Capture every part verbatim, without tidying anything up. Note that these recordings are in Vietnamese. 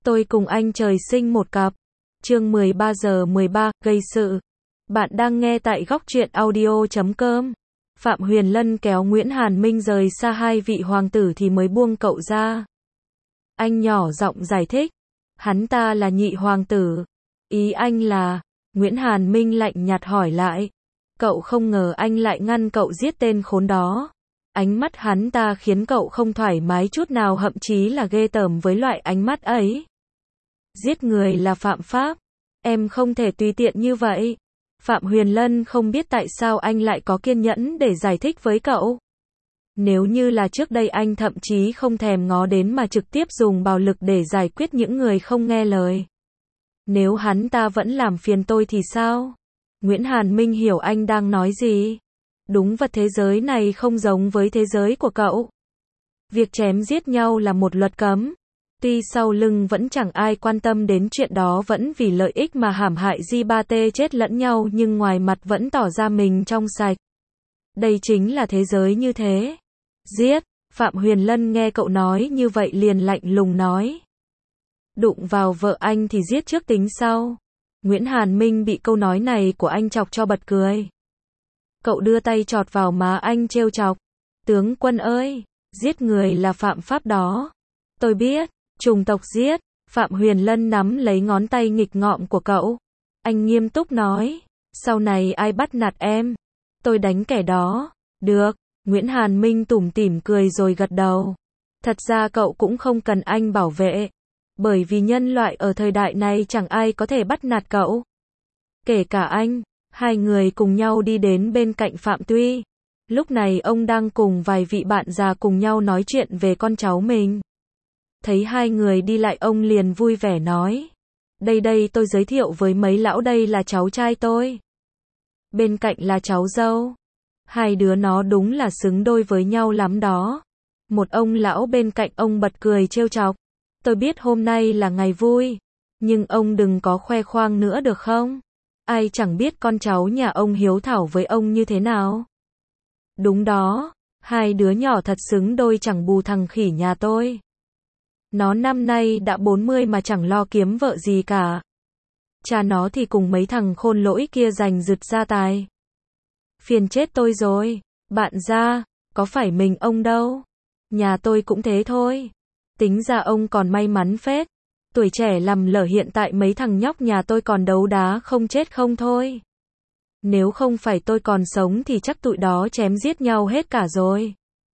Tôi cùng anh trời sinh một cặp. Chương mười ba giờ mười ba, gây sự. Bạn đang nghe tại góc truyện audio chấm com. Phạm Huyền Lân kéo Nguyễn Hàn Minh rời xa hai vị hoàng tử thì mới buông cậu ra. Anh nhỏ giọng giải thích. Hắn ta là nhị hoàng tử. Ý anh là... Nguyễn Hàn Minh lạnh nhạt hỏi lại. Cậu không ngờ anh lại ngăn cậu giết tên khốn đó. Ánh mắt hắn ta khiến cậu không thoải mái chút nào, thậm chí là ghê tởm với loại ánh mắt ấy. Giết người là phạm pháp. Em không thể tùy tiện như vậy. Phạm Huyền Lân không biết tại sao anh lại có kiên nhẫn để giải thích với cậu. Nếu như là trước đây anh thậm chí không thèm ngó đến mà trực tiếp dùng bạo lực để giải quyết những người không nghe lời. Nếu hắn ta vẫn làm phiền tôi thì sao? Nguyễn Hàn Minh hiểu anh đang nói gì. Đúng vật thế giới này không giống với thế giới của cậu. Việc chém giết nhau là một luật cấm. Tuy sau lưng vẫn chẳng ai quan tâm đến chuyện đó, vẫn vì lợi ích mà hãm hại di ba tê chết lẫn nhau, nhưng ngoài mặt vẫn tỏ ra mình trong sạch. Đây chính là thế giới như thế. Giết. Phạm Huyền Lân nghe cậu nói như vậy liền lạnh lùng nói. Đụng vào vợ anh thì giết trước tính sau. Nguyễn Hàn Minh bị câu nói này của anh chọc cho bật cười. Cậu đưa tay chọt vào má anh trêu chọc. Tướng quân ơi, giết người là phạm pháp đó. Tôi biết, chủng tộc giết. Phạm Huyền Lân nắm lấy ngón tay nghịch ngợm của cậu. Anh nghiêm túc nói, sau này ai bắt nạt em, tôi đánh kẻ đó. Được, Nguyễn Hàn Minh tủm tỉm cười rồi gật đầu. Thật ra cậu cũng không cần anh bảo vệ. Bởi vì nhân loại ở thời đại này chẳng ai có thể bắt nạt cậu. Kể cả anh. Hai người cùng nhau đi đến bên cạnh Phạm Tuy. Lúc này ông đang cùng vài vị bạn già cùng nhau nói chuyện về con cháu mình. Thấy hai người đi lại, ông liền vui vẻ nói. Đây đây, tôi giới thiệu với mấy lão, đây là cháu trai tôi. Bên cạnh là cháu dâu. Hai đứa nó đúng là xứng đôi với nhau lắm đó. Một ông lão bên cạnh ông bật cười trêu chọc. Tôi biết hôm nay là ngày vui, nhưng ông đừng có khoe khoang nữa được không? Ai chẳng biết con cháu nhà ông hiếu thảo với ông như thế nào. Đúng đó, hai đứa nhỏ thật xứng đôi, chẳng bù thằng khỉ nhà tôi. Nó năm nay đã bốn mươi mà chẳng lo kiếm vợ gì cả. Cha nó thì cùng mấy thằng khôn lỗi kia giành giật gia tài. Phiền chết tôi rồi. Bạn gia, có phải mình ông đâu. Nhà tôi cũng thế thôi. Tính ra ông còn may mắn phết. Tuổi trẻ lầm lỡ, hiện tại mấy thằng nhóc nhà tôi còn đấu đá không chết không thôi. Nếu không phải tôi còn sống thì chắc tụi đó chém giết nhau hết cả rồi.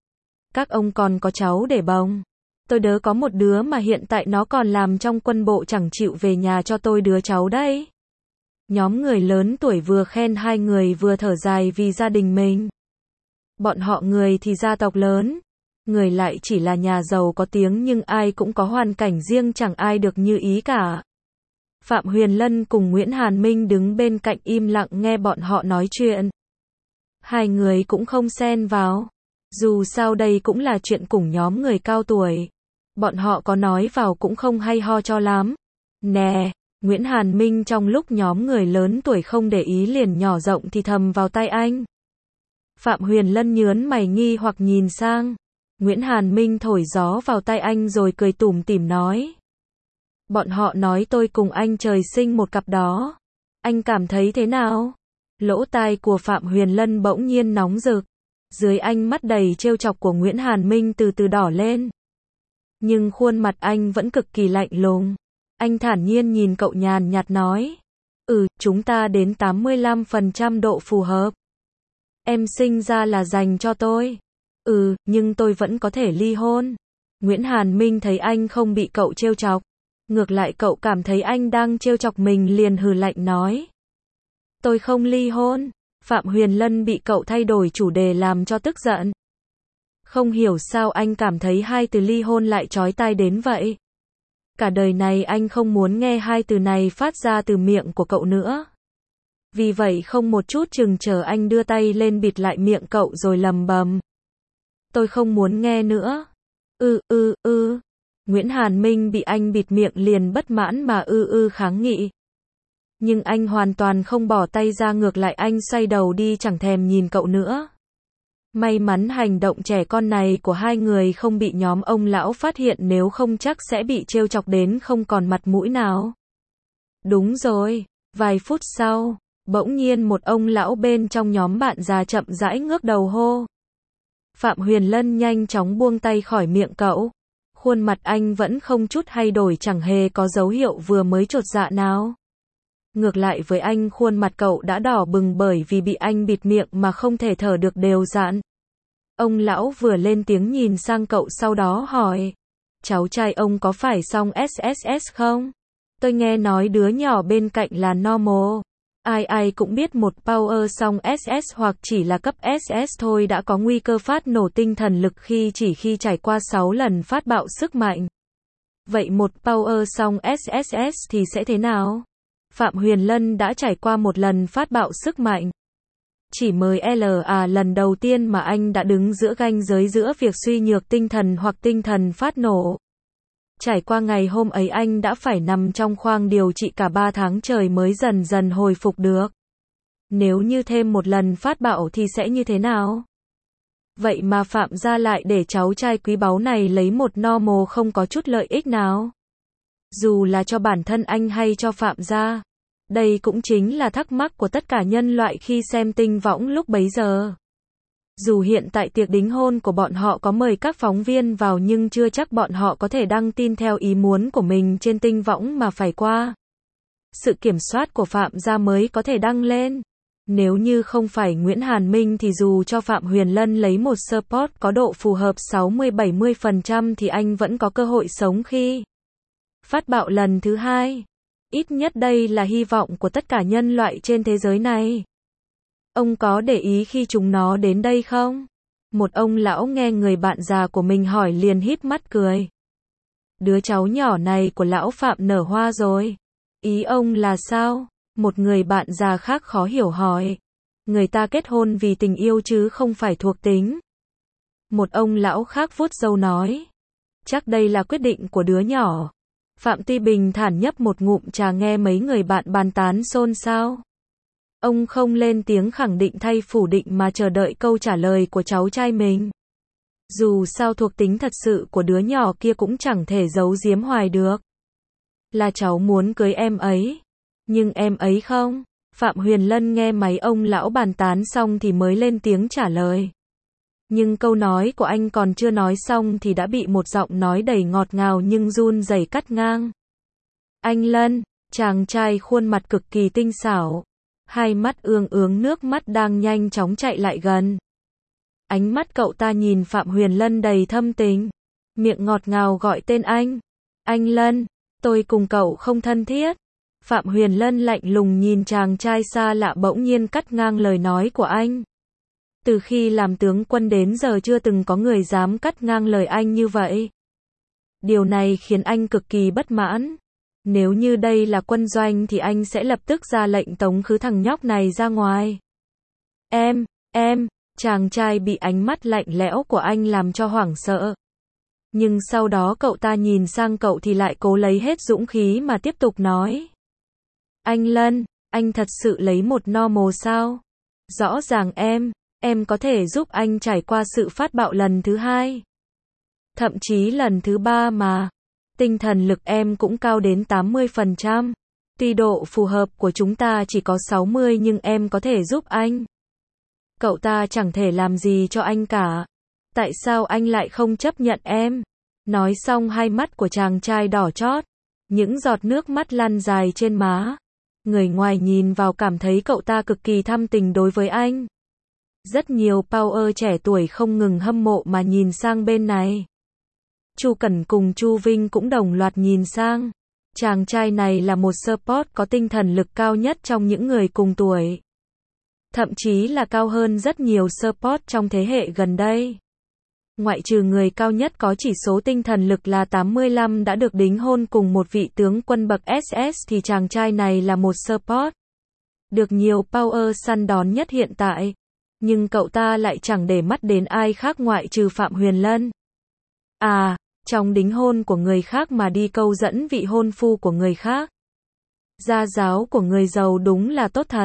Các ông còn có cháu để bồng. Tôi đớ có một đứa mà hiện tại nó còn làm trong quân bộ, chẳng chịu về nhà cho tôi đứa cháu đấy. Nhóm người lớn tuổi vừa khen hai người vừa thở dài vì gia đình mình. Bọn họ người thì gia tộc lớn, người lại chỉ là nhà giàu có tiếng, nhưng ai cũng có hoàn cảnh riêng, chẳng ai được như ý cả. Phạm Huyền Lân cùng Nguyễn Hàn Minh đứng bên cạnh im lặng nghe bọn họ nói chuyện. Hai người cũng không xen vào. Dù sao đây cũng là chuyện cùng nhóm người cao tuổi. Bọn họ có nói vào cũng không hay ho cho lắm. Nè, Nguyễn Hàn Minh trong lúc nhóm người lớn tuổi không để ý liền nhỏ giọng thì thầm vào tai anh. Phạm Huyền Lân nhớn mày nghi hoặc nhìn sang. Nguyễn Hàn Minh thổi gió vào tai anh rồi cười tủm tỉm nói. Bọn họ nói tôi cùng anh trời sinh một cặp đó. Anh cảm thấy thế nào? Lỗ tai của Phạm Huyền Lân bỗng nhiên nóng rực. Dưới ánh mắt đầy trêu chọc của Nguyễn Hàn Minh từ từ đỏ lên. Nhưng khuôn mặt anh vẫn cực kỳ lạnh lùng. Anh thản nhiên nhìn cậu, nhàn nhạt nói. Ừ, chúng ta đến tám mươi lăm phần trăm độ phù hợp. Em sinh ra là dành cho tôi. Ừ, nhưng tôi vẫn có thể ly hôn. Nguyễn Hàn Minh thấy anh không bị cậu trêu chọc. Ngược lại cậu cảm thấy anh đang trêu chọc mình, liền hừ lạnh nói. Tôi không ly hôn. Phạm Huyền Lân bị cậu thay đổi chủ đề làm cho tức giận. Không hiểu sao anh cảm thấy hai từ ly hôn lại chói tai đến vậy. Cả đời này anh không muốn nghe hai từ này phát ra từ miệng của cậu nữa. Vì vậy không một chút chừng chờ anh đưa tay lên bịt lại miệng cậu rồi lầm bầm. Tôi không muốn nghe nữa. Ư ư ư. Nguyễn Hàn Minh bị anh bịt miệng liền bất mãn mà ư ư kháng nghị. Nhưng anh hoàn toàn không bỏ tay ra, ngược lại anh xoay đầu đi chẳng thèm nhìn cậu nữa. May mắn hành động trẻ con này của hai người không bị nhóm ông lão phát hiện, nếu không chắc sẽ bị trêu chọc đến không còn mặt mũi nào. Đúng rồi, vài phút sau, bỗng nhiên một ông lão bên trong nhóm bạn già chậm rãi ngước đầu hô. Phạm Huyền Lân nhanh chóng buông tay khỏi miệng cậu. Khuôn mặt anh vẫn không chút thay đổi, chẳng hề có dấu hiệu vừa mới chột dạ nào. Ngược lại với anh, khuôn mặt cậu đã đỏ bừng bởi vì bị anh bịt miệng mà không thể thở được đều đặn. Ông lão vừa lên tiếng nhìn sang cậu, sau đó hỏi. Cháu trai ông có phải xong ét ét ét không? Tôi nghe nói đứa nhỏ bên cạnh là normal. Ai ai cũng biết một power song ét ét hoặc chỉ là cấp ét ét thôi đã có nguy cơ phát nổ tinh thần lực khi chỉ khi trải qua sáu lần phát bạo sức mạnh. Vậy một power song ét ét ét thì sẽ thế nào? Phạm Huyền Lân đã trải qua một lần phát bạo sức mạnh. Chỉ mới là lần đầu tiên mà anh đã đứng giữa ranh giới giữa việc suy nhược tinh thần hoặc tinh thần phát nổ. Trải qua ngày hôm ấy anh đã phải nằm trong khoang điều trị cả ba tháng trời mới dần dần hồi phục được. Nếu như thêm một lần phát bạo thì sẽ như thế nào? Vậy mà Phạm gia lại để cháu trai quý báu này lấy một normal không có chút lợi ích nào. Dù là cho bản thân anh hay cho Phạm gia. Đây cũng chính là thắc mắc của tất cả nhân loại khi xem Tinh Võng lúc bấy giờ. Dù hiện tại tiệc đính hôn của bọn họ có mời các phóng viên vào nhưng chưa chắc bọn họ có thể đăng tin theo ý muốn của mình trên Tinh Võng mà phải qua sự kiểm soát của Phạm gia mới có thể đăng lên. Nếu như không phải Nguyễn Hàn Minh thì dù cho Phạm Huyền Lân lấy một support có độ phù hợp sáu mươi đến bảy mươi phần trăm thì anh vẫn có cơ hội sống khi phát bạo lần thứ hai. Ít nhất đây là hy vọng của tất cả nhân loại trên thế giới này. Ông có để ý khi chúng nó đến đây không? Một ông lão nghe người bạn già của mình hỏi liền híp mắt cười. Đứa cháu nhỏ này của lão Phạm nở hoa rồi. Ý ông là sao? Một người bạn già khác khó hiểu hỏi. Người ta kết hôn vì tình yêu chứ không phải thuộc tính. Một ông lão khác vuốt râu nói. Chắc đây là quyết định của đứa nhỏ. Phạm Tuy bình thản nhấp một ngụm trà nghe mấy người bạn bàn tán xôn xao. Ông không lên tiếng khẳng định thay phủ định mà chờ đợi câu trả lời của cháu trai mình. Dù sao thuộc tính thật sự của đứa nhỏ kia cũng chẳng thể giấu giếm hoài được. Là cháu muốn cưới em ấy. Nhưng em ấy không? Phạm Huyền Lân nghe mấy ông lão bàn tán xong thì mới lên tiếng trả lời. Nhưng câu nói của anh còn chưa nói xong thì đã bị một giọng nói đầy ngọt ngào nhưng run rẩy cắt ngang. Anh Lân, chàng trai khuôn mặt cực kỳ tinh xảo. Hai mắt ương ướng nước mắt đang nhanh chóng chạy lại gần. Ánh mắt cậu ta nhìn Phạm Huyền Lân đầy thâm tình. Miệng ngọt ngào gọi tên anh. Anh Lân, tôi cùng cậu không thân thiết. Phạm Huyền Lân lạnh lùng nhìn chàng trai xa lạ bỗng nhiên cắt ngang lời nói của anh. Từ khi làm tướng quân đến giờ chưa từng có người dám cắt ngang lời anh như vậy. Điều này khiến anh cực kỳ bất mãn. Nếu như đây là quân doanh thì anh sẽ lập tức ra lệnh tống khứ thằng nhóc này ra ngoài. Em, em, chàng trai bị ánh mắt lạnh lẽo của anh làm cho hoảng sợ. Nhưng sau đó cậu ta nhìn sang cậu thì lại cố lấy hết dũng khí mà tiếp tục nói. Anh Lân, anh thật sự lấy một normal sao? Rõ ràng em, em có thể giúp anh trải qua sự phát bạo lần thứ hai. Thậm chí lần thứ ba mà. Tinh thần lực em cũng cao đến tám mươi phần trăm. Tuy độ phù hợp của chúng ta chỉ có sáu mươi nhưng em có thể giúp anh. Cậu ta chẳng thể làm gì cho anh cả. Tại sao anh lại không chấp nhận em? Nói xong hai mắt của chàng trai đỏ chót. Những giọt nước mắt lăn dài trên má. Người ngoài nhìn vào cảm thấy cậu ta cực kỳ thâm tình đối với anh. Rất nhiều power trẻ tuổi không ngừng hâm mộ mà nhìn sang bên này. Chu Cẩn cùng Chu Vinh cũng đồng loạt nhìn sang. Chàng trai này là một support có tinh thần lực cao nhất trong những người cùng tuổi. Thậm chí là cao hơn rất nhiều support trong thế hệ gần đây. Ngoại trừ người cao nhất có chỉ số tinh thần lực là tám mươi lăm đã được đính hôn cùng một vị tướng quân bậc ét ét thì chàng trai này là một support được nhiều power săn đón nhất hiện tại. Nhưng cậu ta lại chẳng để mắt đến ai khác ngoại trừ Phạm Huyền Lân. À, trong đính hôn của người khác mà đi câu dẫn vị hôn phu của người khác. Gia giáo của người giàu đúng là tốt thật.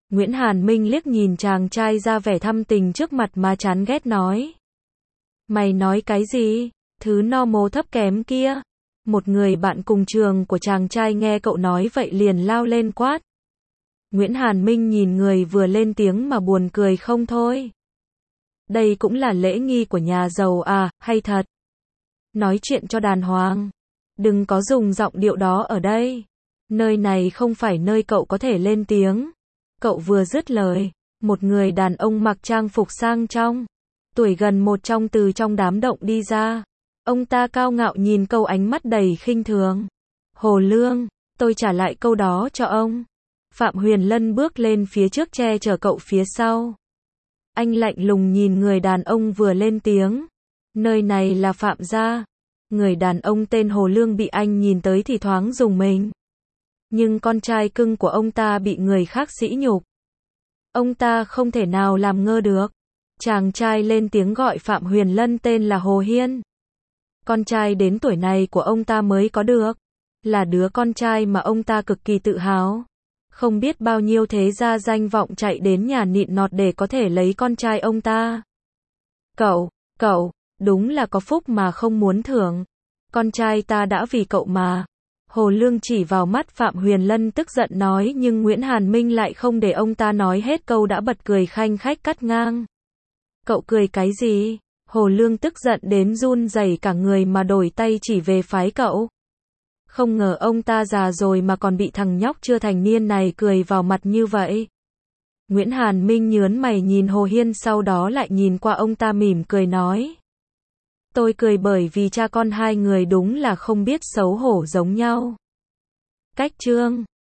Nguyễn Hàn Minh liếc nhìn chàng trai ra vẻ thâm tình trước mặt mà chán ghét nói. Mày nói cái gì? Thứ no mố thấp kém kia. Một người bạn cùng trường của chàng trai nghe cậu nói vậy liền lao lên quát. Nguyễn Hàn Minh nhìn người vừa lên tiếng mà buồn cười không thôi. Đây cũng là lễ nghi của nhà giàu à, hay thật. Nói chuyện cho đàng hoàng. Đừng có dùng giọng điệu đó ở đây. Nơi này không phải nơi cậu có thể lên tiếng. Cậu vừa dứt lời, một người đàn ông mặc trang phục sang trọng, tuổi gần một trong từ trong đám động đi ra. Ông ta cao ngạo nhìn cậu ánh mắt đầy khinh thường. Hồ Lương, tôi trả lại câu đó cho ông. Phạm Huyền Lân bước lên phía trước che chở cậu phía sau. Anh lạnh lùng nhìn người đàn ông vừa lên tiếng. Nơi này là Phạm gia. Người đàn ông tên Hồ Lương bị anh nhìn tới thì thoáng rùng mình. Nhưng con trai cưng của ông ta bị người khác sỉ nhục. Ông ta không thể nào làm ngơ được. Chàng trai lên tiếng gọi Phạm Huyền Lân tên là Hồ Hiên. Con trai đến tuổi này của ông ta mới có được. Là đứa con trai mà ông ta cực kỳ tự hào. Không biết bao nhiêu thế gia danh vọng chạy đến nhà nịn nọt để có thể lấy con trai ông ta. Cậu, cậu, đúng là có phúc mà không muốn thưởng. Con trai ta đã vì cậu mà. Hồ Lương chỉ vào mắt Phạm Huyền Lân tức giận nói, nhưng Nguyễn Hàn Minh lại không để ông ta nói hết câu đã bật cười khanh khách cắt ngang. Cậu cười cái gì? Hồ Lương tức giận đến run rẩy cả người mà đổi tay chỉ về phái cậu. Không ngờ ông ta già rồi mà còn bị thằng nhóc chưa thành niên này cười vào mặt như vậy. Nguyễn Hàn Minh nhớn mày nhìn Hồ Hiên, sau đó lại nhìn qua ông ta mỉm cười nói. Tôi cười bởi vì cha con hai người đúng là không biết xấu hổ giống nhau. Cách chương